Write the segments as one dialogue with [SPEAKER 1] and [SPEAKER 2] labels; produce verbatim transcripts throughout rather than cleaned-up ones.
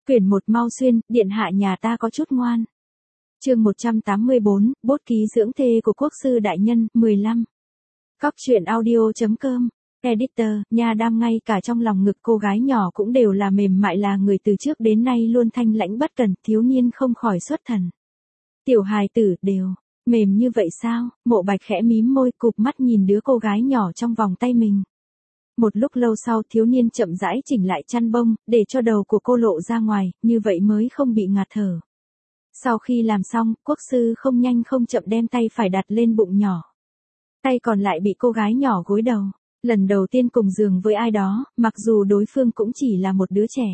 [SPEAKER 1] Quyển một mau xuyên, điện hạ nhà ta có chút ngoan. Chương một trăm tám mươi bốn, bút ký dưỡng thê của quốc sư đại nhân, mười lăm. Cóc truyện audio.com. Editor, nha đam ngay cả trong lòng ngực cô gái nhỏ cũng đều là mềm mại, là người từ trước đến nay luôn thanh lãnh bất cần, thiếu niên không khỏi xuất thần. Tiểu hài tử đều mềm như vậy sao? Mộ Bạch khẽ mím môi, cụp mắt nhìn đứa cô gái nhỏ trong vòng tay mình. Một lúc lâu sau, thiếu niên chậm rãi chỉnh lại chăn bông, để cho đầu của cô lộ ra ngoài, như vậy mới không bị ngạt thở. Sau khi làm xong, quốc sư không nhanh không chậm đem tay phải đặt lên bụng nhỏ. Tay còn lại bị cô gái nhỏ gối đầu. Lần đầu tiên cùng giường với ai đó, mặc dù đối phương cũng chỉ là một đứa trẻ.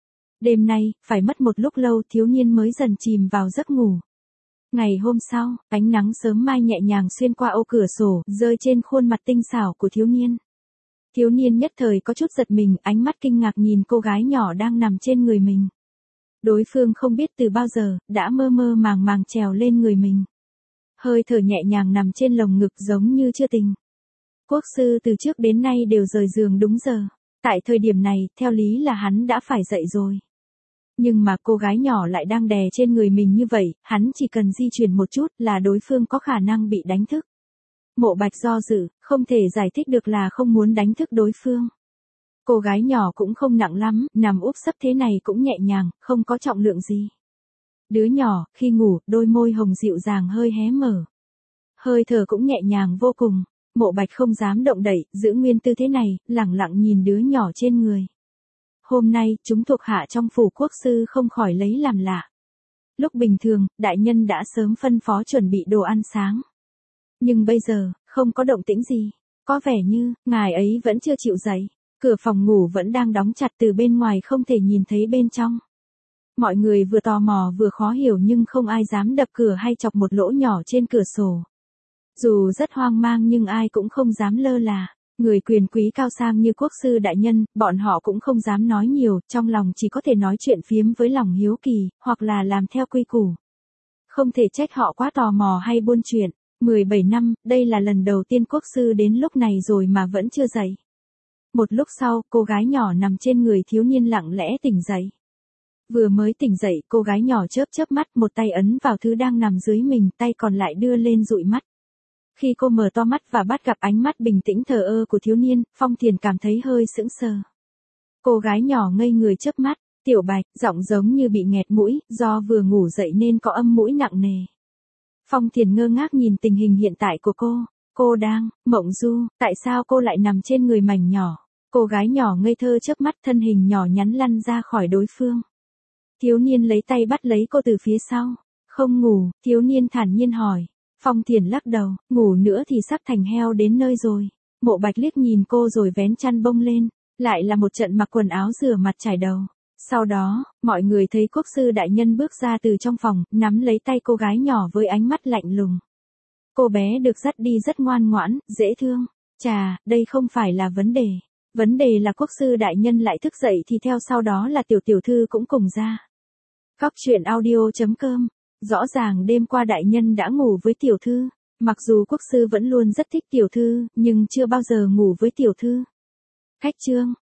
[SPEAKER 1] Đêm nay, phải mất một lúc lâu thiếu niên mới dần chìm vào giấc ngủ. Ngày hôm sau, ánh nắng sớm mai nhẹ nhàng xuyên qua ô cửa sổ, rơi trên khuôn mặt tinh xảo của thiếu niên. Thiếu niên nhất thời có chút giật mình, ánh mắt kinh ngạc nhìn cô gái nhỏ đang nằm trên người mình. Đối phương không biết từ bao giờ, đã mơ mơ màng màng trèo lên người mình. Hơi thở nhẹ nhàng nằm trên lồng ngực giống như chưa tỉnh. Quốc sư từ trước đến nay đều rời giường đúng giờ. Tại thời điểm này, theo lý là hắn đã phải dậy rồi. Nhưng mà cô gái nhỏ lại đang đè trên người mình như vậy, hắn chỉ cần di chuyển một chút là đối phương có khả năng bị đánh thức. Mộ Bạch do dự, không thể giải thích được là không muốn đánh thức đối phương. Cô gái nhỏ cũng không nặng lắm, nằm úp sấp thế này cũng nhẹ nhàng, không có trọng lượng gì. Đứa nhỏ, khi ngủ, đôi môi hồng dịu dàng hơi hé mở. Hơi thở cũng nhẹ nhàng vô cùng. Mộ Bạch không dám động đậy, giữ nguyên tư thế này, lẳng lặng nhìn đứa nhỏ trên người. Hôm nay, chúng thuộc hạ trong phủ quốc sư không khỏi lấy làm lạ. Lúc bình thường, đại nhân đã sớm phân phó chuẩn bị đồ ăn sáng. Nhưng bây giờ, không có động tĩnh gì. Có vẻ như, ngài ấy vẫn chưa chịu dậy. Cửa phòng ngủ vẫn đang đóng chặt, từ bên ngoài không thể nhìn thấy bên trong. Mọi người vừa tò mò vừa khó hiểu nhưng không ai dám đập cửa hay chọc một lỗ nhỏ trên cửa sổ. Dù rất hoang mang nhưng ai cũng không dám lơ là. Người quyền quý cao sang như quốc sư đại nhân, bọn họ cũng không dám nói nhiều, trong lòng chỉ có thể nói chuyện phiếm với lòng hiếu kỳ, hoặc là làm theo quy củ. Không thể trách họ quá tò mò hay buôn chuyện. mười bảy năm, đây là lần đầu tiên quốc sư đến lúc này rồi mà vẫn chưa dậy. Một lúc sau, cô gái nhỏ nằm trên người thiếu niên lặng lẽ tỉnh dậy. Vừa mới tỉnh dậy, cô gái nhỏ chớp chớp mắt, một tay ấn vào thứ đang nằm dưới mình, tay còn lại đưa lên dụi mắt. Khi cô mở to mắt và bắt gặp ánh mắt bình tĩnh thờ ơ của thiếu niên, Phong Thiền cảm thấy hơi sững sờ. Cô gái nhỏ ngây người chớp mắt, Tiểu Bạch, giọng giống như bị nghẹt mũi, do vừa ngủ dậy nên có âm mũi nặng nề. Phong Thiền ngơ ngác nhìn tình hình hiện tại của cô, cô đang mộng du, tại sao cô lại nằm trên người mảnh nhỏ? Cô gái nhỏ ngây thơ chớp mắt, thân hình nhỏ nhắn lăn ra khỏi đối phương. Thiếu niên lấy tay bắt lấy cô từ phía sau. Không ngủ, thiếu niên thản nhiên hỏi. Phong Thiền lắc đầu, ngủ nữa thì sắp thành heo đến nơi rồi. Mộ Bạch liếc nhìn cô rồi vén chăn bông lên, lại là một trận mặc quần áo rửa mặt trải đầu. Sau đó, mọi người thấy quốc sư đại nhân bước ra từ trong phòng, nắm lấy tay cô gái nhỏ với ánh mắt lạnh lùng. Cô bé được dắt đi rất ngoan ngoãn, dễ thương. Chà, đây không phải là vấn đề. Vấn đề là quốc sư đại nhân lại thức dậy thì theo sau đó là tiểu tiểu thư cũng cùng ra. Cóc truyện audio.com. Rõ ràng đêm qua đại nhân đã ngủ với tiểu thư. Mặc dù quốc sư vẫn luôn rất thích tiểu thư, nhưng chưa bao giờ ngủ với tiểu thư. Khách chương.